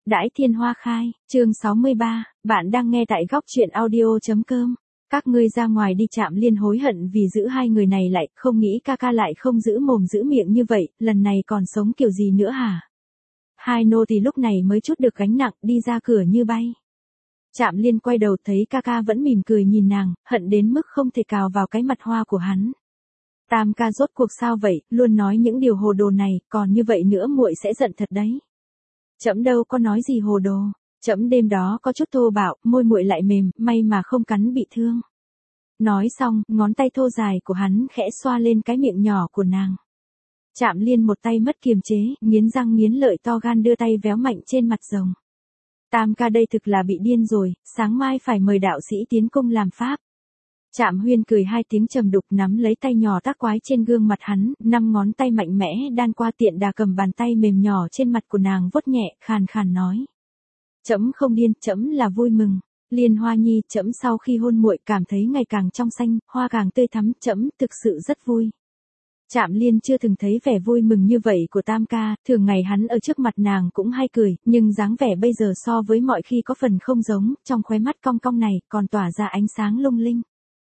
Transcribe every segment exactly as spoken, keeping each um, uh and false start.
Đãi thiên hoa khai, chương sáu mươi ba, bạn đang nghe tại góc truyện audio.com. Các ngươi ra ngoài đi. Trạm Liên hối hận vì giữ hai người này lại, không nghĩ ca ca lại không giữ mồm giữ miệng như vậy, lần này còn sống kiểu gì nữa hả? Hai nô tỳ lúc này mới chút được gánh nặng, đi ra cửa như bay. Trạm Liên quay đầu thấy ca ca vẫn mỉm cười nhìn nàng, hận đến mức không thể cào vào cái mặt hoa của hắn. Tam ca rốt cuộc sao vậy, luôn nói những điều hồ đồ này, còn như vậy nữa muội sẽ giận thật đấy. Trẫm đâu có nói gì hồ đồ, trẫm đêm đó có chút thô bạo, môi muội lại mềm, may mà không cắn bị thương. Nói xong, ngón tay thô dài của hắn khẽ xoa lên cái miệng nhỏ của nàng. Trạm Liên một tay mất kiềm chế, nghiến răng nghiến lợi to gan đưa tay véo mạnh trên mặt rồng. Tam ca đây thực là bị điên rồi, sáng mai phải mời đạo sĩ tiến cung làm pháp. Trạm Huyên cười hai tiếng trầm đục nắm lấy tay nhỏ tác quái trên gương mặt hắn, năm ngón tay mạnh mẽ đan qua tiện đà cầm bàn tay mềm nhỏ trên mặt của nàng vuốt nhẹ, khàn khàn nói. Trẫm không điên, trẫm là vui mừng. Liên Hoa Nhi, trẫm sau khi hôn muội cảm thấy ngày càng trong xanh, hoa càng tươi thắm, trẫm thực sự rất vui. Trạm Liên chưa từng thấy vẻ vui mừng như vậy của Tam ca, thường ngày hắn ở trước mặt nàng cũng hay cười, nhưng dáng vẻ bây giờ so với mọi khi có phần không giống, trong khóe mắt cong cong này còn tỏa ra ánh sáng lung linh.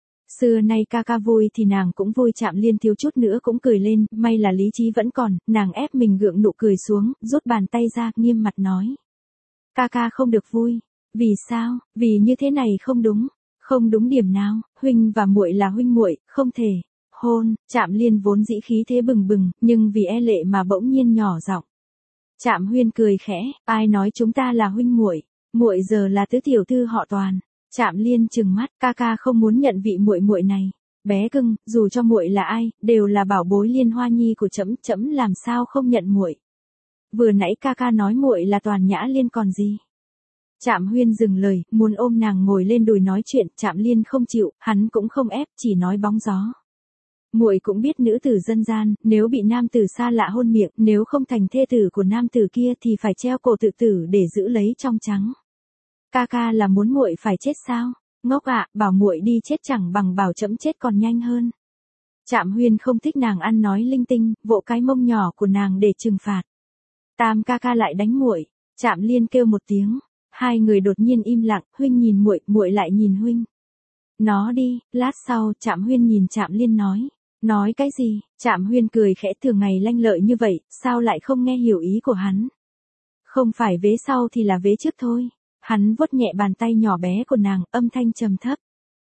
Xưa nay ca ca vui thì nàng cũng vui. Trạm Liên thiếu chút nữa cũng cười lên, may là lý trí vẫn còn, nàng ép mình gượng nụ cười xuống, rút bàn tay ra, nghiêm mặt nói. Ca ca không được vui. Vì sao? Vì như thế này không đúng. Không đúng điểm nào, huynh và muội là huynh muội, không thể hôn. Trạm Liên vốn dĩ khí thế bừng bừng, nhưng vì e lệ mà bỗng nhiên nhỏ giọng. Trạm Huyên cười khẽ, ai nói chúng ta là huynh muội? Muội giờ là tứ tiểu thư họ Toàn. Trạm Liên trừng mắt, ca ca không muốn nhận vị muội muội này. Bé cưng, dù cho muội là ai, đều là bảo bối Liên Hoa Nhi của trẫm, trẫm làm sao không nhận muội. Vừa nãy ca ca nói muội là Toàn Nhã Liên còn gì. Trạm Huyên dừng lời, muốn ôm nàng ngồi lên đùi nói chuyện. Trạm Liên không chịu, hắn cũng không ép, chỉ nói bóng gió. Muội cũng biết nữ tử dân gian, nếu bị nam tử xa lạ hôn miệng, nếu không thành thê tử của nam tử kia thì phải treo cổ tự tử để giữ lấy trong trắng. Ca ca là muốn muội phải chết sao? Ngốc ạ, bảo muội đi chết chẳng bằng bảo trẫm chết còn nhanh hơn. Trạm Huyên không thích nàng ăn nói linh tinh, vỗ cái mông nhỏ của nàng để trừng phạt. Tam ca ca lại đánh muội. Trạm Liên kêu một tiếng, hai người đột nhiên im lặng, huynh nhìn muội, muội lại nhìn huynh. Nó đi. Lát sau, Trạm Huyên nhìn Trạm Liên nói. Nói cái gì? Trạm Huyên cười khẽ, thường ngày lanh lợi như vậy, sao lại không nghe hiểu ý của hắn? Không phải vế sau thì là vế trước thôi. Hắn vuốt nhẹ bàn tay nhỏ bé của nàng, âm thanh trầm thấp.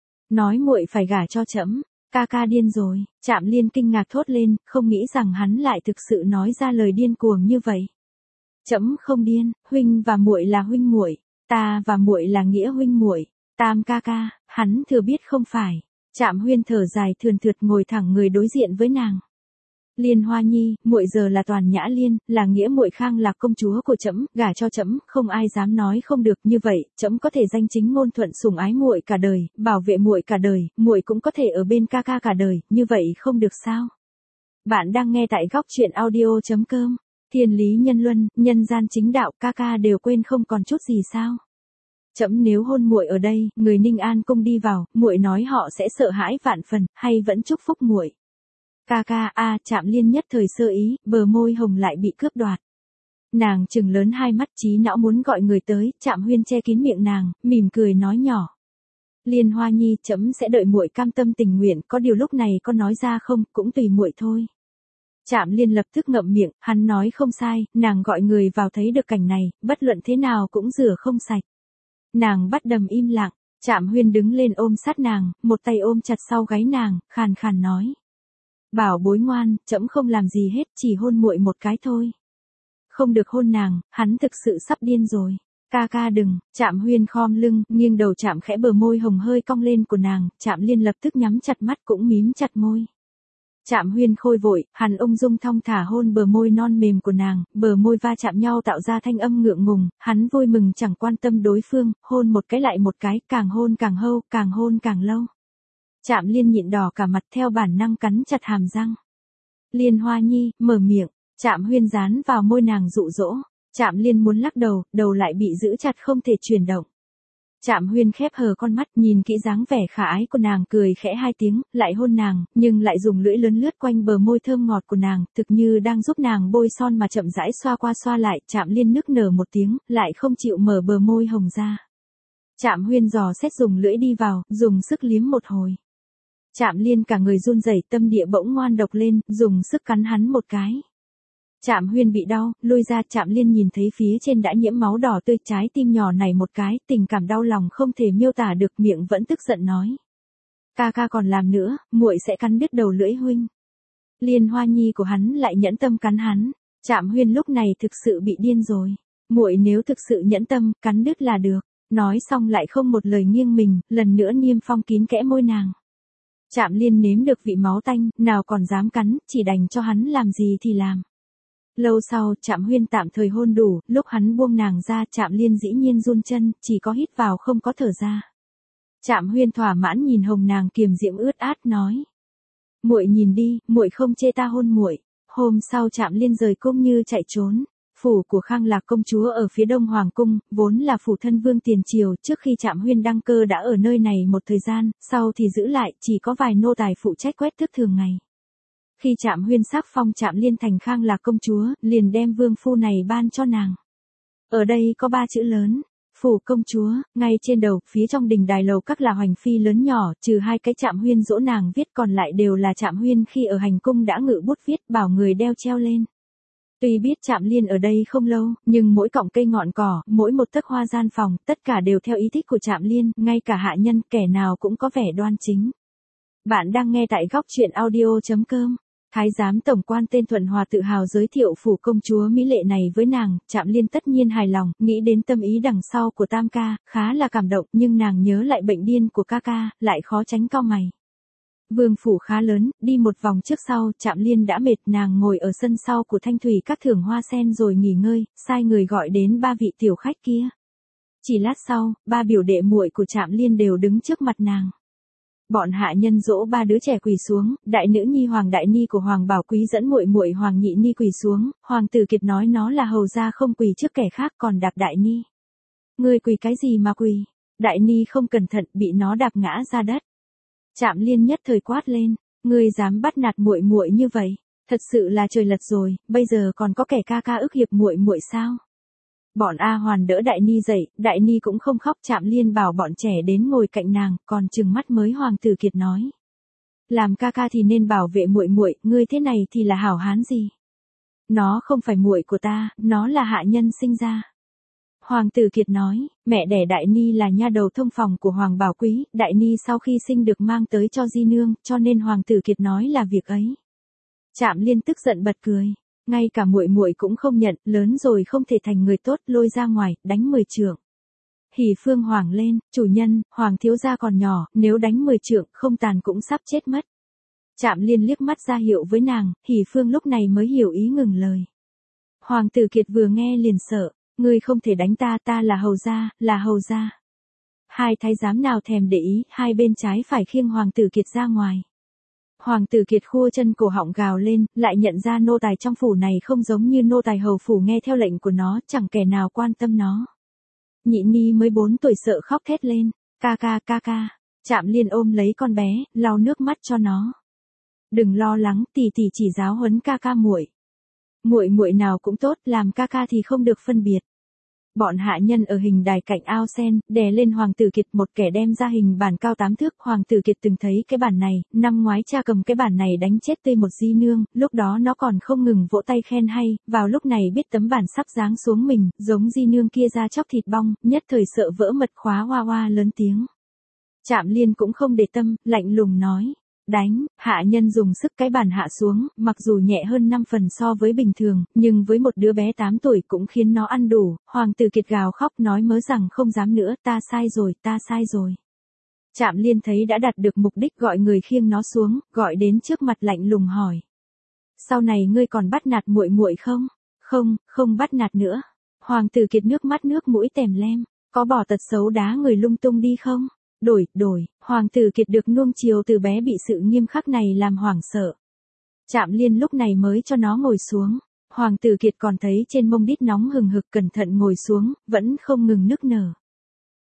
Nói muội phải gả cho trẫm. Ca ca điên rồi. Trạm Liên kinh ngạc thốt lên, không nghĩ rằng hắn lại thực sự nói ra lời điên cuồng như vậy. Trẫm không điên, huynh và muội là huynh muội, ta và muội là nghĩa huynh muội. Tam ca ca, hắn thừa biết không phải. Trạm Huyên thở dài thườn thượt ngồi thẳng người đối diện với nàng. Liên Hoa Nhi, muội giờ là Toàn Nhã Liên, là nghĩa muội Khang Lạc công chúa của trẫm, gả cho trẫm, không ai dám nói không được. Như vậy, trẫm có thể danh chính ngôn thuận sủng ái muội cả đời, bảo vệ muội cả đời, muội cũng có thể ở bên ca ca cả đời, như vậy không được sao? Bạn đang nghe tại góc truyện audio.com. Thiên lý nhân luân, nhân gian chính đạo, ca ca đều quên không còn chút gì sao? Trẫm nếu hôn muội ở đây, người Ninh An cung đi vào, muội nói họ sẽ sợ hãi vạn phần, hay vẫn chúc phúc muội? Ca ca, a, à, Trạm Liên nhất thời sơ ý, bờ môi hồng lại bị cướp đoạt. Nàng trừng lớn hai mắt, trí não muốn gọi người tới. Trạm Huyên che kín miệng nàng, mỉm cười nói nhỏ. Liên Hoa Nhi, trẫm sẽ đợi muội cam tâm tình nguyện, có điều lúc này có nói ra không, cũng tùy muội thôi. Trạm Liên lập tức ngậm miệng, hắn nói không sai, nàng gọi người vào thấy được cảnh này, bất luận thế nào cũng rửa không sạch. Nàng bắt đầm im lặng. Trạm Huyên đứng lên ôm sát nàng, một tay ôm chặt sau gáy nàng, khàn khàn nói. Bảo bối ngoan, trẫm không làm gì hết, chỉ hôn muội một cái thôi. Không được hôn nàng, hắn thực sự sắp điên rồi. Ca ca đừng. Trạm Huyên khom lưng, nghiêng đầu chạm khẽ bờ môi hồng hơi cong lên của nàng. Trạm Liên lập tức nhắm chặt mắt cũng mím chặt môi. Trạm Huyên khôi vội, hắn ung dung thong thả hôn bờ môi non mềm của nàng, bờ môi va chạm nhau tạo ra thanh âm ngượng ngùng, hắn vui mừng chẳng quan tâm đối phương, hôn một cái lại một cái, càng hôn càng hâu, càng hôn càng lâu. Trạm Liên nhịn đỏ cả mặt, theo bản năng cắn chặt hàm răng. Liên Hoa Nhi, mở miệng. Trạm Huyên dán vào môi nàng dụ dỗ. Trạm Liên muốn lắc đầu, đầu lại bị giữ chặt không thể chuyển động. Trạm Huyên khép hờ con mắt, nhìn kỹ dáng vẻ khả ái của nàng, cười khẽ hai tiếng, lại hôn nàng, nhưng lại dùng lưỡi lớn lướt quanh bờ môi thơm ngọt của nàng, thực như đang giúp nàng bôi son mà chậm rãi xoa qua xoa lại. Trạm Liên nức nở một tiếng, lại không chịu mở bờ môi hồng ra. Trạm Huyên dò xét dùng lưỡi đi vào, dùng sức liếm một hồi. Trạm Liên cả người run rẩy, tâm địa bỗng ngoan độc lên, dùng sức cắn hắn một cái. Trạm Huyên bị đau, lui ra. Trạm Liên nhìn thấy phía trên đã nhiễm máu đỏ tươi, trái tim nhỏ này một cái, tình cảm đau lòng không thể miêu tả được, miệng vẫn tức giận nói. Ca ca còn làm nữa, muội sẽ cắn đứt đầu lưỡi huynh. Liên Hoa Nhi của hắn lại nhẫn tâm cắn hắn. Trạm Huyên lúc này thực sự bị điên rồi. Muội nếu thực sự nhẫn tâm, cắn đứt là được. Nói xong lại không một lời nghiêng mình, lần nữa niêm phong kín kẽ môi nàng. Trạm Liên nếm được vị máu tanh, nào còn dám cắn, chỉ đành cho hắn làm gì thì làm. Lâu sau, Trạm Huyên tạm thời hôn đủ, lúc hắn buông nàng ra, Trạm Liên dĩ nhiên run chân, chỉ có hít vào không có thở ra. Trạm Huyên thỏa mãn nhìn hồng nàng kiềm diễm ướt át nói: "Muội nhìn đi, muội không chê ta hôn muội." Hôm sau Trạm Liên rời cung như chạy trốn. Phủ của Khang Lạc công chúa ở phía đông hoàng cung, vốn là phủ thân vương tiền triều, trước khi Trạm Huyên đăng cơ đã ở nơi này một thời gian, sau thì giữ lại, chỉ có vài nô tài phụ trách quét tước thường ngày. Khi Trạm Huyên sắc phong Trạm Liên thành Khang Lạc công chúa, liền đem vương phu này ban cho nàng. Ở đây có ba chữ lớn: phủ công chúa. Ngay trên đầu, phía trong đình đài lầu các là hoành phi lớn nhỏ, trừ hai cái Trạm Huyên dỗ nàng viết, còn lại đều là Trạm Huyên khi ở hành cung đã ngự bút viết, bảo người đeo treo lên. Tuy biết Trạm Liên ở đây không lâu, nhưng mỗi cọng cây ngọn cỏ, mỗi một tấc hoa gian phòng, tất cả đều theo ý thích của Trạm Liên, ngay cả hạ nhân, kẻ nào cũng có vẻ đoan chính. Bạn đang nghe tại góc truyện audio chấm com. Thái giám tổng quan tên Thuận Hòa tự hào giới thiệu phủ công chúa mỹ lệ này với nàng, Trạm Liên tất nhiên hài lòng, nghĩ đến tâm ý đằng sau của tam ca, khá là cảm động, nhưng nàng nhớ lại bệnh điên của ca ca, lại khó tránh cau mày. Vương phủ khá lớn, đi một vòng trước sau, Trạm Liên đã mệt, nàng ngồi ở sân sau của Thanh Thủy các thưởng hoa sen rồi nghỉ ngơi, sai người gọi đến ba vị tiểu khách kia. Chỉ lát sau, ba biểu đệ muội của Trạm Liên đều đứng trước mặt nàng. Bọn hạ nhân dỗ ba đứa trẻ quỳ xuống, đại nữ nhi Hoàng Đại Ni của Hoàng Bảo Quý dẫn muội muội Hoàng Nhị Ni quỳ xuống, Hoàng Tử Kiệt nói nó là hầu gia không quỳ trước kẻ khác, còn đạp Đại Ni. Ngươi quỳ cái gì mà quỳ? Đại Ni không cẩn thận bị nó đạp ngã ra đất. Trạm Liên nhất thời quát lên, ngươi dám bắt nạt muội muội như vậy, thật sự là trời lật rồi, bây giờ còn có kẻ ca ca ức hiếp muội muội sao? Bọn A Hoàn đỡ Đại Ni dậy, Đại Ni cũng không khóc. Trạm Liên bảo bọn trẻ đến ngồi cạnh nàng, còn trừng mắt mới Hoàng Tử Kiệt nói: làm ca ca thì nên bảo vệ muội muội, ngươi thế này thì là hảo hán gì? Nó không phải muội của ta, nó là hạ nhân sinh ra. Hoàng Tử Kiệt nói, mẹ đẻ Đại Ni là nha đầu thông phòng của Hoàng Bảo Quý, Đại Ni sau khi sinh được mang tới cho di nương, cho nên Hoàng Tử Kiệt nói là việc ấy. Trạm Liên tức giận bật cười, ngay cả muội muội cũng không nhận, lớn rồi không thể thành người tốt, lôi ra ngoài, đánh mười trượng. Hỉ Phương hoảng lên, chủ nhân, Hoàng thiếu gia còn nhỏ, nếu đánh mười trượng, không tàn cũng sắp chết mất. Trạm Liên liếc mắt ra hiệu với nàng, Hỉ Phương lúc này mới hiểu ý ngừng lời. Hoàng Tử Kiệt vừa nghe liền sợ, ngươi không thể đánh ta, ta là hầu gia, là hầu gia. Hai thái giám nào thèm để ý, hai bên trái phải khiêng Hoàng Tử Kiệt ra ngoài. Hoàng Tử Kiệt khua chân cổ họng gào lên, lại nhận ra nô tài trong phủ này không giống như nô tài hầu phủ nghe theo lệnh của nó, chẳng kẻ nào quan tâm nó. Nhị Ni mới bốn tuổi sợ khóc thét lên, ca ca ca ca. Trạm Liên ôm lấy con bé, lau nước mắt cho nó. Đừng lo lắng, tỷ tỷ chỉ giáo huấn ca ca muội. Muội muội nào cũng tốt, làm ca ca thì không được phân biệt. Bọn hạ nhân ở hình đài cạnh ao sen, đè lên Hoàng Tử Kiệt, một kẻ đem ra hình bản cao tám thước. Hoàng Tử Kiệt từng thấy cái bản này, năm ngoái cha cầm cái bản này đánh chết tươi một di nương, lúc đó nó còn không ngừng vỗ tay khen hay, vào lúc này biết tấm bản sắp giáng xuống mình, giống di nương kia ra chóc thịt bong, nhất thời sợ vỡ mật, khóa hoa hoa lớn tiếng. Trạm Liên cũng không để tâm, lạnh lùng nói. Đánh, hạ nhân dùng sức cái bàn hạ xuống, mặc dù nhẹ hơn năm phần so với bình thường, nhưng với một đứa bé tám tuổi cũng khiến nó ăn đủ. Hoàng Tử Kiệt gào khóc nói mớ rằng không dám nữa, ta sai rồi, ta sai rồi. Trạm Liên thấy đã đạt được mục đích, gọi người khiêng nó xuống, gọi đến trước mặt lạnh lùng hỏi. Sau này ngươi còn bắt nạt muội muội không? Không, không bắt nạt nữa. Hoàng Tử Kiệt nước mắt nước mũi tèm lem, có bỏ tật xấu đá người lung tung đi không? Đổi, đổi, Hoàng Tử Kiệt được nuông chiều từ bé bị sự nghiêm khắc này làm hoảng sợ. Trạm Liên lúc này mới cho nó ngồi xuống. Hoàng Tử Kiệt còn thấy trên mông đít nóng hừng hực, cẩn thận ngồi xuống, vẫn không ngừng nức nở.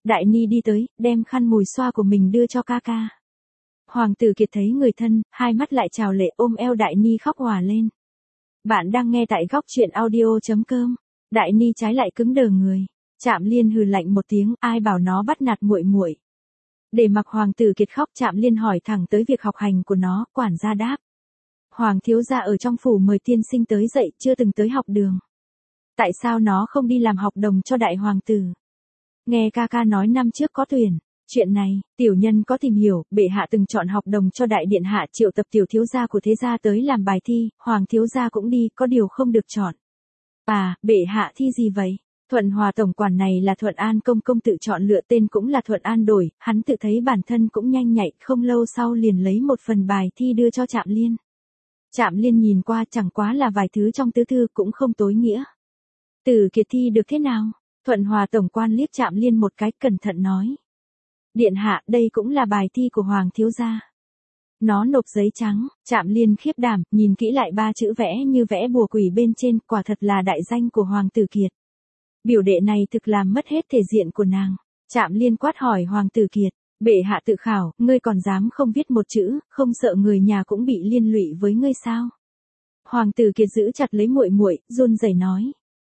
Đại Ni đi tới, đem khăn mùi xoa của mình đưa cho ca ca. Hoàng tử Kiệt thấy người thân, hai mắt lại trào lệ ôm eo Đại Ni khóc òa lên. Bạn đang nghe tại góc truyện audio.com. Đại Ni trái lại cứng đờ người. Trạm Liên hừ lạnh một tiếng, ai bảo nó bắt nạt muội muội. Để mặc Hoàng tử Kiệt khóc, Trạm Liên hỏi thẳng tới việc học hành của nó, quản gia đáp. Hoàng thiếu gia ở trong phủ mời tiên sinh tới dạy, chưa từng tới học đường. Tại sao nó không đi làm học đồng cho đại hoàng tử? Nghe ca ca nói năm trước có tuyển. Chuyện này, tiểu nhân có tìm hiểu, bệ hạ từng chọn học đồng cho đại điện hạ triệu tập tiểu thiếu gia của thế gia tới làm bài thi, hoàng thiếu gia cũng đi, có điều không được chọn. À, bệ hạ thi gì vậy? Thuận Hòa tổng quản này là Thuận An công công tự chọn lựa, tên cũng là Thuận An đổi, hắn tự thấy bản thân cũng nhanh nhạy, không lâu sau liền lấy một phần bài thi đưa cho Trạm Liên. Trạm Liên nhìn qua chẳng quá là vài thứ trong tứ thư, cũng không tối nghĩa. Tử Kiệt thi được thế nào? Thuận Hòa tổng quan liếc Trạm Liên một cái, cẩn thận nói. Điện hạ, đây cũng là bài thi của hoàng thiếu gia. Nó nộp giấy trắng. Trạm Liên khiếp đảm, nhìn kỹ lại ba chữ vẽ như vẽ bùa quỷ bên trên, quả thật là đại danh của Hoàng tử Kiệt. Biểu đệ này thực làm mất hết thể diện của nàng. Trạm Liên quát hỏi Hoàng tử Kiệt, bệ hạ tự khảo, ngươi còn dám không viết một chữ, không sợ người nhà cũng bị liên lụy với ngươi sao? Hoàng tử Kiệt giữ chặt lấy muội muội, run rẩy nói.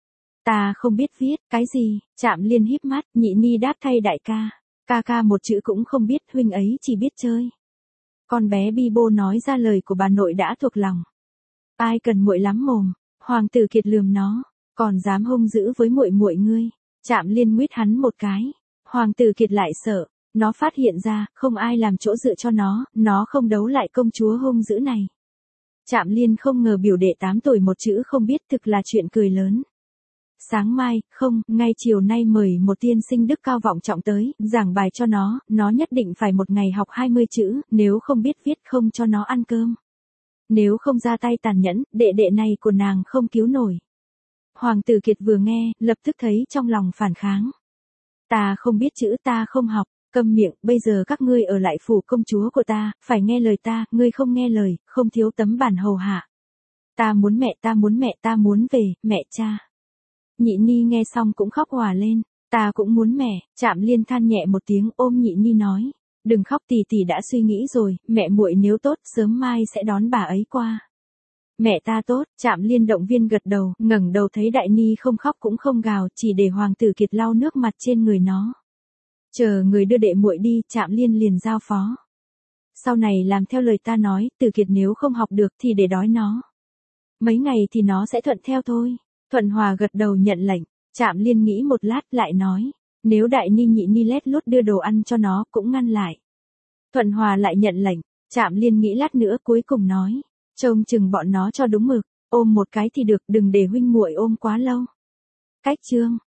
Ta không biết viết, cái gì? Trạm Liên híp mắt, Nhị Ni đáp thay đại ca. Ca ca một chữ cũng không biết, huynh ấy chỉ biết chơi. Con bé Bi Bô nói ra lời của bà nội đã thuộc lòng. Ai cần muội lắm mồm? Hoàng tử Kiệt lườm nó, còn dám hung dữ với muội muội ngươi. Trạm Liên nguyết hắn một cái. Hoàng tử Kiệt lại sợ, nó phát hiện ra không ai làm chỗ dựa cho nó, nó không đấu lại công chúa hung dữ này. Trạm Liên không ngờ biểu đệ tám tuổi một chữ không biết, thực là chuyện cười lớn. Sáng mai, không, ngay chiều nay mời một tiên sinh đức cao vọng trọng tới, giảng bài cho nó, nó nhất định phải một ngày học hai mươi chữ, nếu không biết viết không cho nó ăn cơm. Nếu không ra tay tàn nhẫn, đệ đệ này của nàng không cứu nổi. Hoàng tử Kiệt vừa nghe, lập tức thấy trong lòng phản kháng. Ta không biết chữ, ta không học, câm miệng, bây giờ các ngươi ở lại phủ công chúa của ta, phải nghe lời ta, ngươi không nghe lời, không thiếu tấm bản hầu hạ. Ta muốn mẹ, ta muốn mẹ, ta muốn về, mẹ cha. Nhị Ni nghe xong cũng khóc òa lên, ta cũng muốn mẹ. Trạm Liên than nhẹ một tiếng, ôm Nhị Ni nói, đừng khóc, tỷ tỷ đã suy nghĩ rồi, mẹ muội nếu tốt, sớm mai sẽ đón bà ấy qua. Mẹ ta tốt. Trạm Liên động viên gật đầu, ngẩng đầu thấy Đại Ni không khóc cũng không gào, chỉ để Hoàng tử Kiệt lau nước mặt trên người nó. Chờ người đưa đệ muội đi, Trạm Liên liền giao phó. Sau này làm theo lời ta nói, Tử Kiệt nếu không học được thì để đói nó. Mấy ngày thì nó sẽ thuận theo thôi. Thuận Hòa gật đầu nhận lệnh. Trạm Liên nghĩ một lát lại nói, nếu Đại Ni Nhị Ni lét lút đưa đồ ăn cho nó cũng ngăn lại. Thuận Hòa lại nhận lệnh. Trạm Liên nghĩ lát nữa cuối cùng nói, trông chừng bọn nó cho đúng mực, ôm một cái thì được, đừng để huynh muội ôm quá lâu. Cách chương